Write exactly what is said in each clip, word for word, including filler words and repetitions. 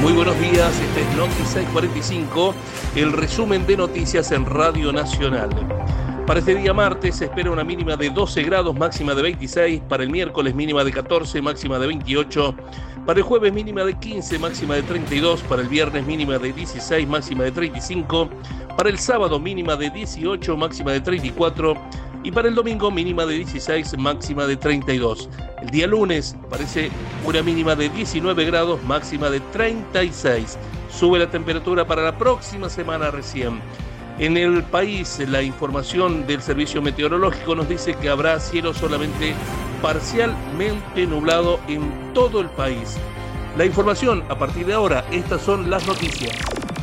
Muy buenos días, este es Noti seiscientos cuarenta y cinco, el resumen de noticias en Radio Nacional. Para este día martes se espera una mínima de doce grados, máxima de veintiséis, para el miércoles mínima de catorce, máxima de veintiocho, para el jueves mínima de quince, máxima de treinta y dos, para el viernes mínima de dieciséis, máxima de treinta y cinco, para el sábado mínima de dieciocho, máxima de treinta y cuatro, y para el domingo mínima de dieciséis, máxima de treinta y dos. El día lunes parece una mínima de diecinueve grados, máxima de treinta y seis. Sube la temperatura para la próxima semana recién. En el país, la información del Servicio Meteorológico nos dice que habrá cielo solamente parcialmente nublado en todo el país. La información a partir de ahora, estas son las noticias.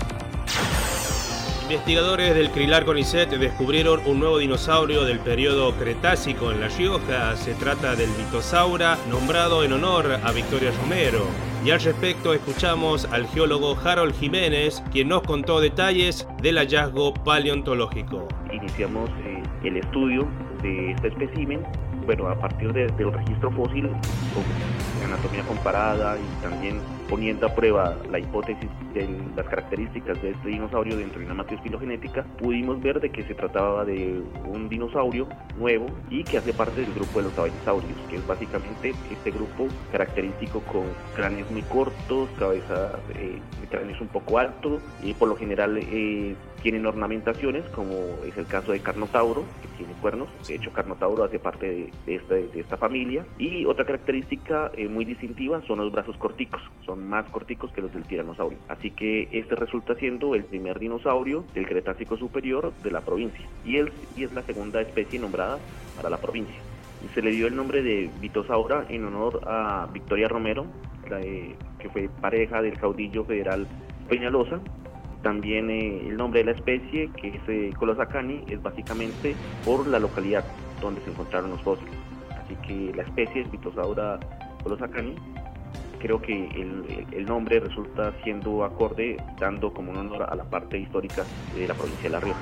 Investigadores del CRILAR CONICET descubrieron un nuevo dinosaurio del periodo Cretácico en La Rioja. Se trata del Vitosaura, nombrado en honor a Victoria Romero. Y al respecto escuchamos al geólogo Harold Jiménez, quien nos contó detalles del hallazgo paleontológico. Iniciamos eh, el estudio de este espécimen, bueno, a partir de, del registro fósil, con anatomía comparada y también poniendo a prueba la hipótesis de las características de este dinosaurio dentro de una matriz filogenética, pudimos ver de que se trataba de un dinosaurio nuevo y que hace parte del grupo de los sabellosaurios, que es básicamente este grupo característico con cráneos muy cortos, cabeza, eh, cráneos un poco altos, y por lo general eh, tienen ornamentaciones, como es el caso de Carnotauro, que tiene cuernos. De hecho, Carnotauro hace parte de, de, esta, de esta familia. Y otra característica eh, muy distintiva son los brazos corticos, son más corticos que los del tiranosaurio. Así que este resulta siendo el primer dinosaurio del Cretácico superior de la provincia, y, él, y es la segunda especie nombrada para la provincia. Y se le dio el nombre de Vitosaura en honor a Victoria Romero, la, eh, que fue pareja del caudillo federal Peñalosa. También eh, el nombre de la especie, que es eh, Colosacani, es básicamente por la localidad donde se encontraron los fósiles. Así que la especie es Vitosaura Colosacani. Creo que el, el, el nombre resulta siendo acorde, dando como un honor a la parte histórica de la provincia de La Rioja.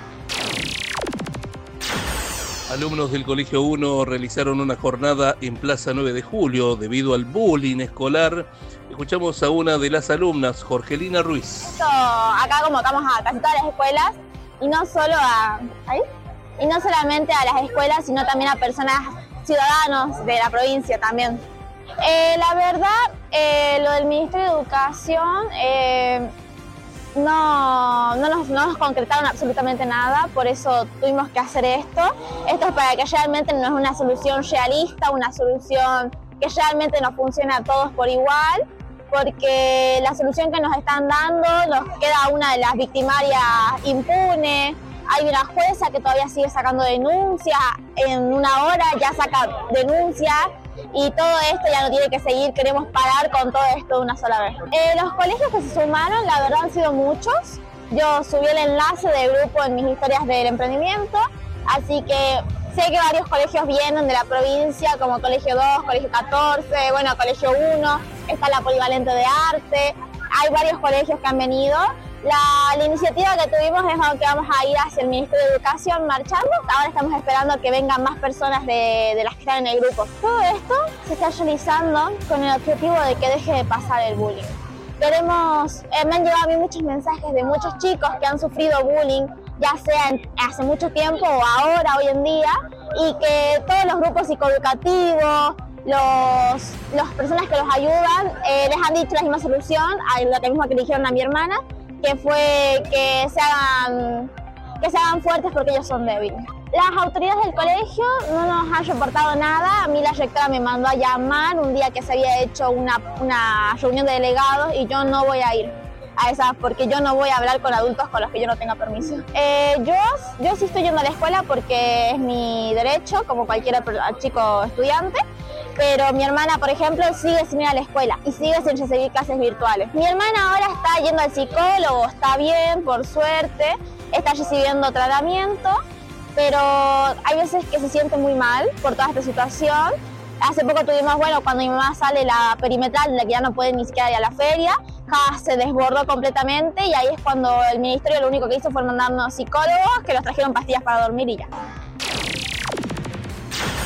Alumnos del Colegio uno realizaron una jornada en Plaza nueve de julio debido al bullying escolar. Escuchamos a una de las alumnas, Jorgelina Ruiz. Esto, acá convocamos a casi todas las escuelas, y no solo a, ¿ahí? y no solamente a las escuelas, sino también a personas, ciudadanos de la provincia también. Eh, la verdad, eh, lo del Ministerio de Educación, eh, No, no, nos, no nos concretaron absolutamente nada, por eso tuvimos que hacer esto. Esto es para que realmente no es una solución realista, una solución que realmente nos funcione a todos por igual, porque la solución que nos están dando nos queda una de las victimarias impune. Hay una jueza que todavía sigue sacando denuncias, en una hora ya saca denuncias, y todo esto ya no tiene que seguir. Queremos parar con todo esto de una sola vez. Eh, los colegios que se sumaron, la verdad, han sido muchos. Yo subí el enlace de grupo en mis historias del emprendimiento, así que sé que varios colegios vienen de la provincia, como Colegio dos, Colegio catorce, bueno, Colegio uno, está la Polivalente de Arte. Hay varios colegios que han venido. La, la iniciativa que tuvimos es que vamos a ir hacia el Ministerio de Educación marchando. Ahora estamos esperando que vengan más personas de, de las que están en el grupo. Todo esto se está realizando con el objetivo de que deje de pasar el bullying. Queremos, eh, me han llegado a mí muchos mensajes de muchos chicos que han sufrido bullying, ya sea en, hace mucho tiempo o ahora, hoy en día, y que todos los grupos psicoeducativos, los, las personas que los ayudan, eh, les han dicho la misma solución, a lo que mismo que le dijeron a mi hermana, que fue que se hagan, que se hagan fuertes porque ellos son débiles. Las autoridades del colegio no nos han reportado nada. A mí la rectora me mandó a llamar un día que se había hecho una, una reunión de delegados, y yo no voy a ir a esa porque yo no voy a hablar con adultos con los que yo no tenga permiso. Eh, yo, yo sí estoy yendo a la escuela porque es mi derecho, como cualquier chico estudiante. Pero mi hermana, por ejemplo, sigue sin ir a la escuela y sigue sin recibir clases virtuales. Mi hermana ahora está yendo al psicólogo, está bien, por suerte, está recibiendo tratamiento, pero hay veces que se siente muy mal por toda esta situación. Hace poco tuvimos, bueno, cuando mi mamá sale la perimetral, de la que ya no puede ni siquiera ir a la feria, ja, se desbordó completamente, y ahí es cuando el ministerio lo único que hizo fue mandarnos psicólogos que nos trajeron pastillas para dormir y ya.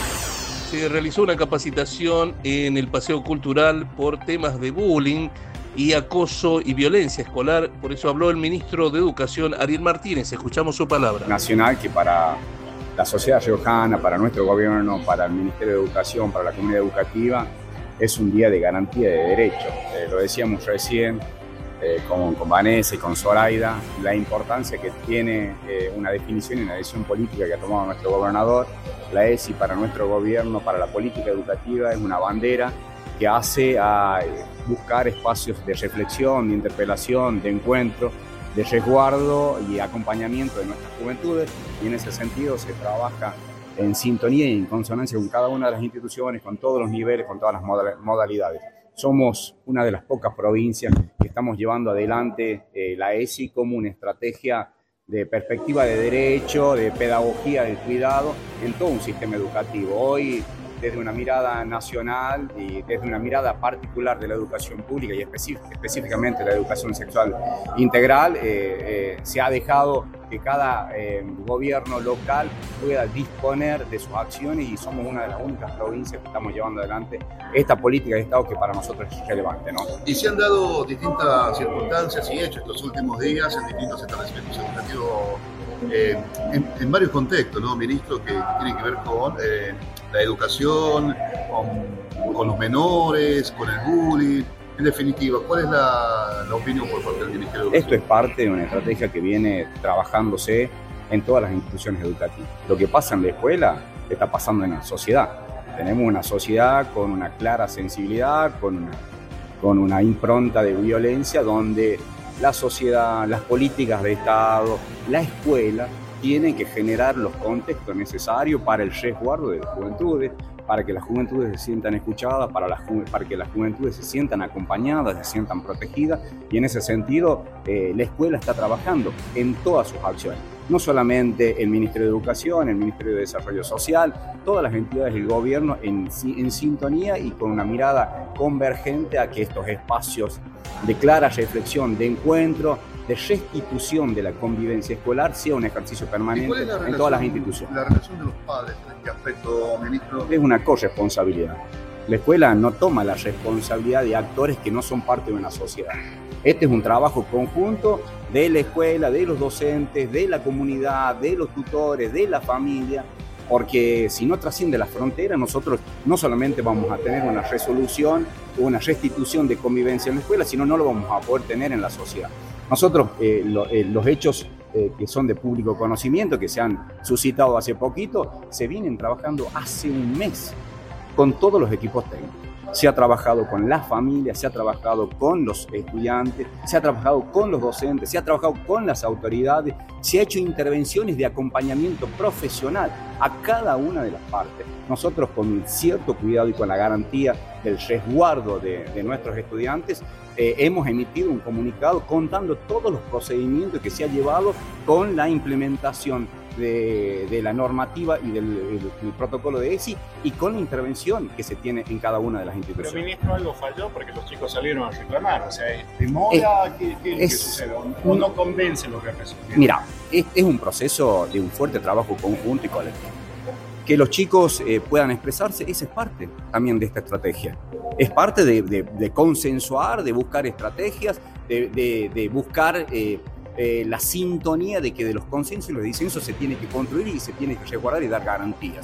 Se realizó una capacitación en el Paseo Cultural por temas de bullying y acoso y violencia escolar. Por eso habló el ministro de Educación, Ariel Martínez. Escuchamos su palabra. Nacional, que para la sociedad riojana, para nuestro gobierno, para el Ministerio de Educación, para la comunidad educativa, es un día de garantía de derechos. Eh, lo decíamos recién eh, con, con Vanessa y con Zoraida, la importancia que tiene eh, una definición y una decisión política que ha tomado nuestro gobernador. La E S I para nuestro gobierno, para la política educativa, es una bandera que hace a buscar espacios de reflexión, de interpelación, de encuentro, de resguardo y acompañamiento de nuestras juventudes, y en ese sentido se trabaja en sintonía y en consonancia con cada una de las instituciones, con todos los niveles, con todas las modalidades. Somos una de las pocas provincias que estamos llevando adelante eh, la E S I como una estrategia de perspectiva de derecho, de pedagogía del cuidado en todo un sistema educativo. Hoy, desde una mirada nacional y desde una mirada particular de la educación pública y específic- específicamente la educación sexual integral, eh, eh, se ha dejado que cada eh, gobierno local pueda disponer de sus acciones, y somos una de las únicas provincias que estamos llevando adelante esta política de Estado que para nosotros es relevante, ¿no? Y se han dado distintas circunstancias y hechos estos últimos días en distintos establecimientos educativos eh, en, en varios contextos, ¿no, ministro? Que tienen que ver con eh, la educación, con, con los menores, con el bullying. En definitiva, ¿cuál es la, la opinión por parte del Ministerio de Educación? Esto es parte de una estrategia que viene trabajándose en todas las instituciones educativas. Lo que pasa en la escuela está pasando en la sociedad. Tenemos una sociedad con una clara sensibilidad, con una, con una impronta de violencia, donde la sociedad, las políticas de Estado, la escuela tienen que generar los contextos necesarios para el resguardo de las juventudes, para que las juventudes se sientan escuchadas, para, las, para que las juventudes se sientan acompañadas, se sientan protegidas, y en ese sentido eh, la escuela está trabajando en todas sus acciones. No solamente el Ministerio de Educación, el Ministerio de Desarrollo Social, todas las entidades del gobierno en, en sintonía y con una mirada convergente a que estos espacios de clara reflexión, de encuentro, de restitución de la convivencia escolar sea un ejercicio permanente en todas las instituciones. ¿La relación de los padres en este aspecto, ministro? Es una corresponsabilidad. La escuela no toma la responsabilidad de actores que no son parte de una sociedad. Este es un trabajo conjunto de la escuela, de los docentes, de la comunidad, de los tutores, de la familia, porque si no trasciende la frontera, nosotros no solamente vamos a tener una resolución o una restitución de convivencia en la escuela, sino no lo vamos a poder tener en la sociedad. Nosotros, eh, lo, eh, los hechos eh, que son de público conocimiento, que se han suscitado hace poquito, se vienen trabajando hace un mes con todos los equipos técnicos. Se ha trabajado con las familias, se ha trabajado con los estudiantes, se ha trabajado con los docentes, se ha trabajado con las autoridades, se ha hecho intervenciones de acompañamiento profesional a cada una de las partes. Nosotros, con cierto cuidado y con la garantía del resguardo de, de nuestros estudiantes, eh, hemos emitido un comunicado contando todos los procedimientos que se ha llevado con la implementación De, de la normativa y del, del, del protocolo de E S I, y con la intervención que se tiene en cada una de las instituciones. Pero, ministro, algo falló porque los chicos salieron a reclamar. O sea, ¿demora? Es, ¿Qué, qué es, es lo que sucede? ¿O no convence lo que resuelve? Mira, es, es un proceso de un fuerte trabajo conjunto y colectivo. Que los chicos eh, puedan expresarse, esa es parte también de esta estrategia. Es parte de, de, de consensuar, de buscar estrategias, de, de, de buscar... Eh, Eh, la sintonía de que de los consensos y los disensos se tiene que construir y se tiene que resguardar y dar garantías.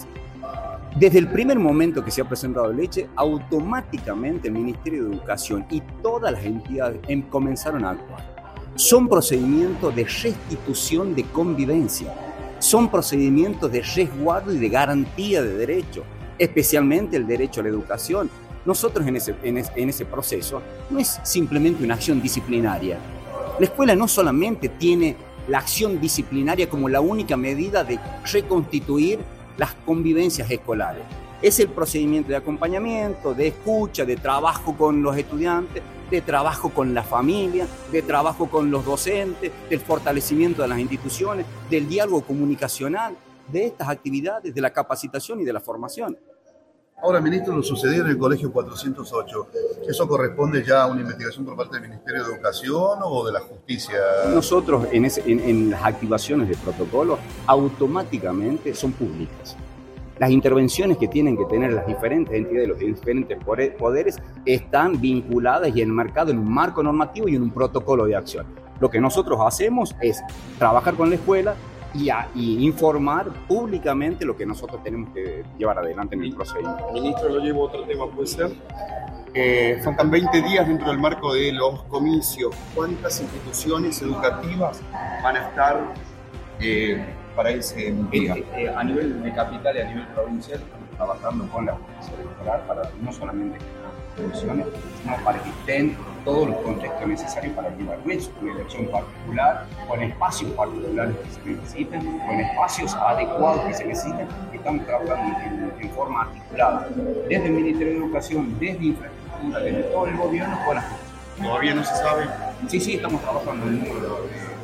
Desde el primer momento que se ha presentado el hecho, automáticamente el Ministerio de Educación y todas las entidades comenzaron a actuar. Son procedimientos de restitución de convivencia, son procedimientos de resguardo y de garantía de derechos, especialmente el derecho a la educación. Nosotros en ese, en ese, en ese proceso no es simplemente una acción disciplinaria. La escuela no solamente tiene la acción disciplinaria como la única medida de reconstituir las convivencias escolares. Es el procedimiento de acompañamiento, de escucha, de trabajo con los estudiantes, de trabajo con la familia, de trabajo con los docentes, del fortalecimiento de las instituciones, del diálogo comunicacional, de estas actividades, de la capacitación y de la formación. Ahora, ministro, lo sucedido en el Colegio cuatrocientos ocho, ¿eso corresponde ya a una investigación por parte del Ministerio de Educación o de la Justicia? Nosotros, en, ese, en, en las activaciones de protocolo, automáticamente son públicas. Las intervenciones que tienen que tener las diferentes entidades, los diferentes poderes, están vinculadas y enmarcadas en un marco normativo y en un protocolo de acción. Lo que nosotros hacemos es trabajar con la escuela y, a, y informar públicamente lo que nosotros tenemos que llevar adelante en el procedimiento. Ministro, lo llevo a otro tema, ¿puede ser? Eh, faltan veinte días dentro del marco de los comicios. ¿Cuántas instituciones educativas van a estar eh, para ese día? Eh, eh, a nivel de capital y a nivel provincial estamos trabajando con la justicia electoral para no solamente que las elecciones, sino para que estén todos los contextos necesarios para llevar eso, una elección particular, con espacios particulares que se necesiten, con espacios adecuados que se necesitan. Estamos trabajando en, en forma articulada, desde el Ministerio de Educación, desde Infraestructura, desde todo el gobierno, con la justicia. ¿Todavía no se sabe? Sí, sí, estamos trabajando en el número de...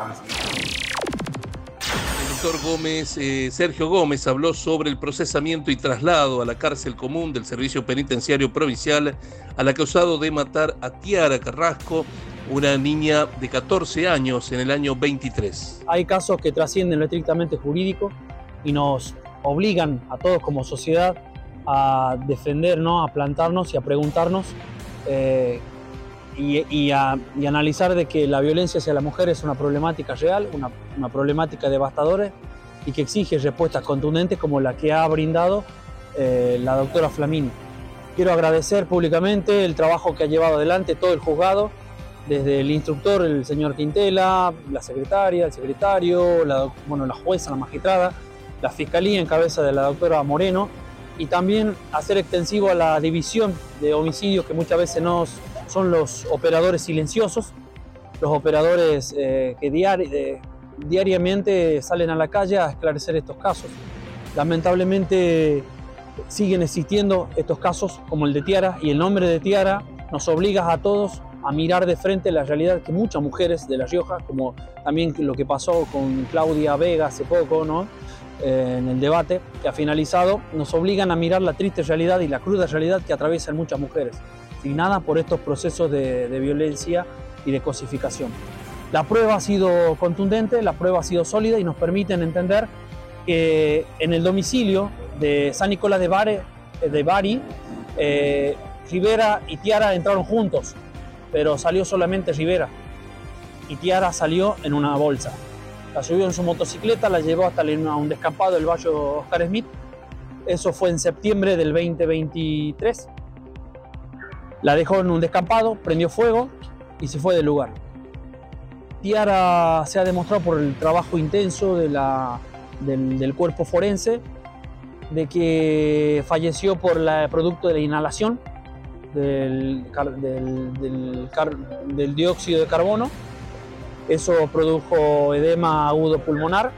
El doctor Gómez, eh, Sergio Gómez habló sobre el procesamiento y traslado a la cárcel común del Servicio Penitenciario Provincial al acusado de matar a Tiara Carrasco, una niña de catorce años, en el año veintitrés. Hay casos que trascienden lo estrictamente jurídico y nos obligan a todos como sociedad a defendernos, a plantarnos y a preguntarnos eh, y, y, a, y analizar de que la violencia hacia la mujer es una problemática real, una, una problemática devastadora y que exige respuestas contundentes como la que ha brindado eh, la doctora Flamini. Quiero agradecer públicamente el trabajo que ha llevado adelante todo el juzgado, desde el instructor, el señor Quintela, la secretaria, el secretario, la, bueno, la jueza, la magistrada, la fiscalía en cabeza de la doctora Moreno, y también hacer extensivo a la división de homicidios que muchas veces nos, son los operadores silenciosos, los operadores eh, que diari eh, diariamente salen a la calle a esclarecer estos casos. Lamentablemente siguen existiendo estos casos como el de Tiara, y el nombre de Tiara nos obliga a todos a mirar de frente la realidad que muchas mujeres de La Rioja, como también lo que pasó con Claudia Vega hace poco, ¿no? eh, en el debate que ha finalizado, nos obligan a mirar la triste realidad y la cruda realidad que atraviesan muchas mujeres, sin nada por estos procesos de, de violencia y de cosificación. La prueba ha sido contundente, la prueba ha sido sólida y nos permiten entender que en el domicilio de San Nicolás de, Bare, de Bari, eh, Rivera y Tiara entraron juntos, pero salió solamente Rivera y Tiara salió en una bolsa. La subió en su motocicleta, la llevó hasta un descampado del barrio Oscar Smith. Eso fue en septiembre del veinte veintitrés. La dejó en un descampado, prendió fuego y se fue del lugar. Tiara se ha demostrado por el trabajo intenso de la, del, del cuerpo forense de que falleció por el producto de la inhalación del, del, del, del dióxido de carbono. Eso produjo edema agudo pulmonar.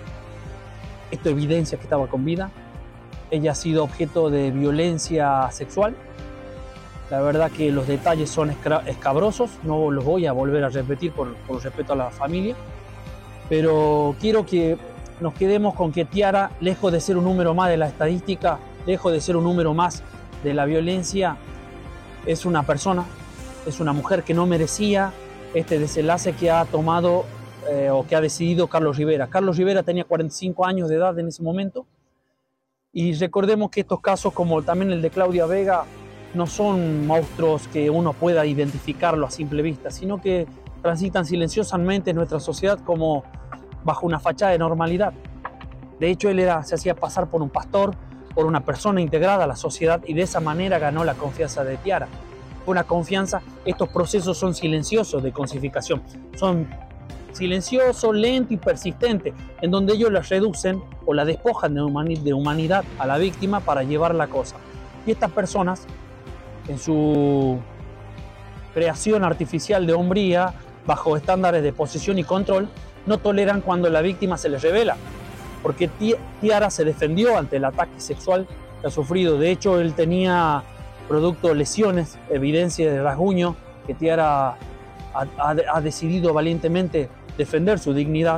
Esto evidencia que estaba con vida. Ella ha sido objeto de violencia sexual. La verdad que los detalles son escabrosos, no los voy a volver a repetir por, por respeto a la familia, pero quiero que nos quedemos con que Tiara, lejos de ser un número más de la estadística, lejos de ser un número más de la violencia, es una persona, es una mujer que no merecía este desenlace que ha tomado eh, o que ha decidido Carlos Rivera. Carlos Rivera tenía cuarenta y cinco años de edad en ese momento, y recordemos que estos casos, como también el de Claudia Vega, no son monstruos que uno pueda identificarlo a simple vista, sino que transitan silenciosamente en nuestra sociedad como bajo una fachada de normalidad. De hecho, él era, se hacía pasar por un pastor, por una persona integrada a la sociedad, y de esa manera ganó la confianza de Tiara. Fue una confianza. Estos procesos son silenciosos de cosificación, son silenciosos, lentos y persistentes, en donde ellos la reducen o la despojan de, humani de humanidad a la víctima para llevar la cosa. Y estas personas, en su creación artificial de hombría, bajo estándares de posesión y control, no toleran cuando la víctima se les revela, porque Tiara se defendió ante el ataque sexual que ha sufrido. De hecho, él tenía producto lesiones, evidencia de rasguño, que Tiara ha, ha, ha decidido valientemente defender su dignidad,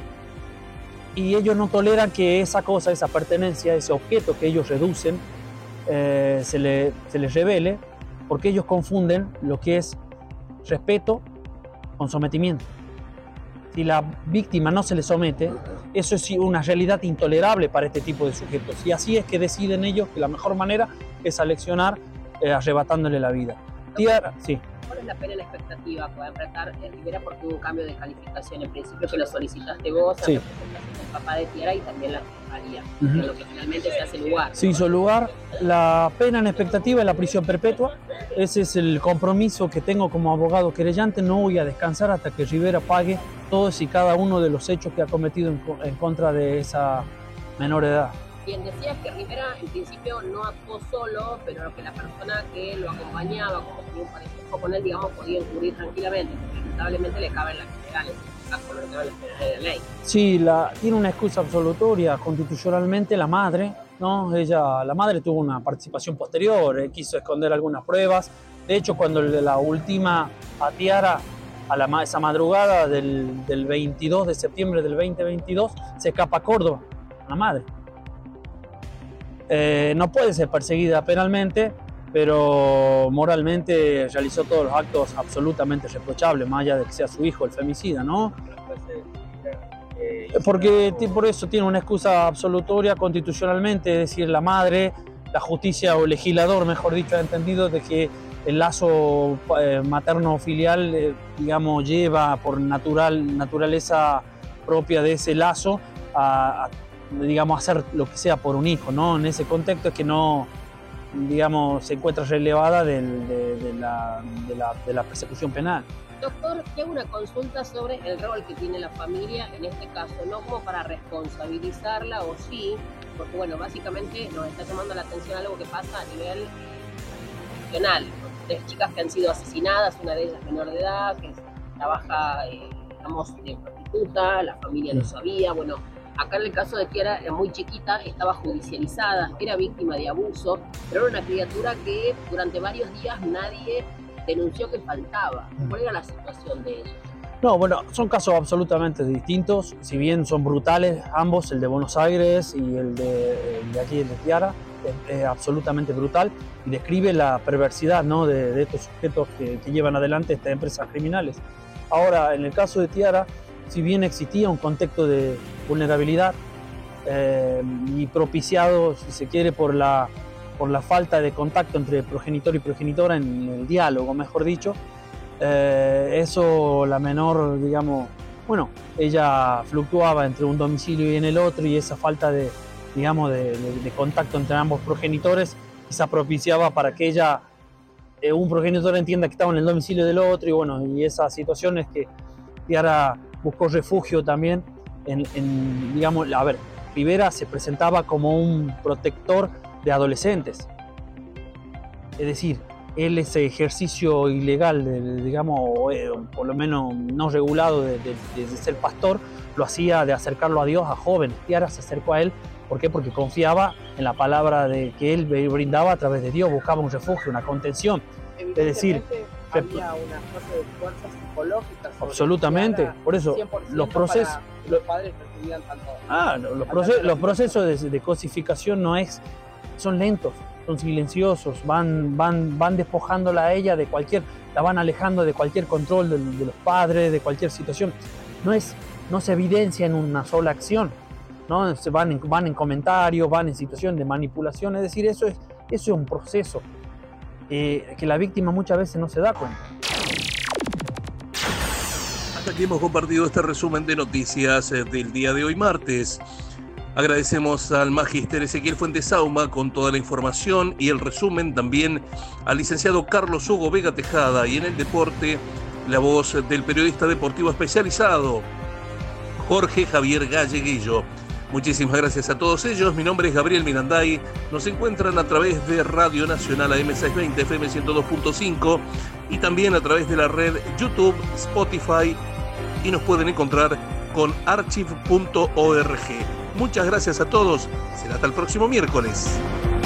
y ellos no toleran que esa cosa, esa pertenencia, ese objeto que ellos reducen, Eh, se, le, se les revele, porque ellos confunden lo que es respeto con sometimiento. si la víctima no se le somete, eso es una realidad intolerable para este tipo de sujetos. Y así es que deciden ellos que la mejor manera es aleccionar eh, arrebatándole la vida. Tiara, sí. ¿Cuál es la pena y la expectativa que va a enfrentar Rivera porque hubo un cambio de calificación? En principio que lo solicitaste vos, sí, en representación del papá de Tiara y también la fiscalía, uh-huh, en lo que finalmente se hace lugar. Se hizo lugar. La pena en expectativa es la prisión perpetua. Ese es el compromiso que tengo como abogado querellante. No voy a descansar hasta que Rivera pague todos y cada uno de los hechos que ha cometido en, en contra de esa menor edad. Bien, decías que Rivera en principio no actuó solo, pero que la persona que lo acompañaba, como tenía un parentesco con él, digamos, podía encubrir tranquilamente, porque lamentablemente le caben las generales, en este caso no le caben las generales de la ley. Sí, la, tiene una excusa absolutoria constitucionalmente la madre, ¿no? Ella, la madre tuvo una participación posterior, eh, quiso esconder algunas pruebas. De hecho, cuando la última a Tiara, a la, esa madrugada del, del veintidós de septiembre del veinte veintidós, se escapa a Córdoba, la madre. Eh, no puede ser perseguida penalmente, pero moralmente realizó todos los actos absolutamente reprochables, más allá de que sea su hijo el femicida, ¿no? Porque por eso tiene una excusa absolutoria constitucionalmente, es decir, la madre, la justicia o el legislador, mejor dicho, ha entendido de que el lazo eh, materno-filial, eh, digamos, lleva por natural, naturaleza propia de ese lazo a, a digamos, hacer lo que sea por un hijo, ¿no? En ese contexto es que no, digamos, se encuentra relevada del, de, de, la, de, la, de la persecución penal. Doctor, te hago una consulta sobre el rol que tiene la familia en este caso, no como para responsabilizarla o sí, porque bueno, básicamente nos está llamando la atención algo que pasa a nivel nacional. Tres chicas que han sido asesinadas, una de ellas menor de edad, que trabaja, eh, digamos, de prostituta, la familia lo sabía, bueno. Acá en el caso de Tiara, era muy chiquita, estaba judicializada, era víctima de abuso, pero era una criatura que durante varios días nadie denunció que faltaba. ¿Cuál era la situación de ella? No, bueno, son casos absolutamente distintos, si bien son brutales ambos, el de Buenos Aires y el de, el de aquí, el de Tiara, es, es absolutamente brutal y describe la perversidad, ¿no?, de, de estos sujetos que, que llevan adelante estas empresas criminales. Ahora, en el caso de Tiara, si bien existía un contexto de vulnerabilidad eh, y propiciado, si se quiere, por la, por la falta de contacto entre progenitor y progenitora en el diálogo, mejor dicho, eh, eso la menor, digamos, bueno, ella fluctuaba entre un domicilio y en el otro y esa falta de, digamos, de, de, de contacto entre ambos progenitores quizá propiciaba para que ella, eh, un progenitor entienda que estaba en el domicilio del otro y bueno, y esas situaciones que Tiara buscó refugio también en, en, digamos, a ver, Rivera se presentaba como un protector de adolescentes. Es decir, él ese ejercicio ilegal, de, de, digamos, o, eh, por lo menos no regulado de, de, de ser pastor, lo hacía de acercarlo a Dios a jóvenes. Tiara se acercó a él, ¿por qué? Porque confiaba en la palabra de que él brindaba a través de Dios, buscaba un refugio, una contención. Es decir, había una fase de fuerza psicológica. Absolutamente, Tiara, por eso los procesos, los padres recibían tanto. Ah, los, proces, los procesos de, de cosificación no es, son lentos, son silenciosos, van, van, van despojándola a ella de cualquier, la van alejando de cualquier control de, de los padres, de cualquier situación. No es, no se evidencia en una sola acción, ¿no? Se van en, van en comentarios, van en situación de manipulación, es decir, eso es, eso es un proceso. Eh, que la víctima muchas veces no se da cuenta. Hasta aquí hemos compartido este resumen de noticias del día de hoy martes. Agradecemos al magíster Ezequiel Fuentes Sauma con toda la información y el resumen, también al licenciado Carlos Hugo Vega Tejada y en el deporte la voz del periodista deportivo especializado Jorge Javier Galleguillo. Muchísimas gracias a todos ellos. Mi nombre es Gabriel Miranday. Nos encuentran a través de Radio Nacional A M seiscientos veinte F M ciento dos punto cinco y también a través de la red YouTube, Spotify y nos pueden encontrar con archive punto org. Muchas gracias a todos. Será hasta el próximo miércoles.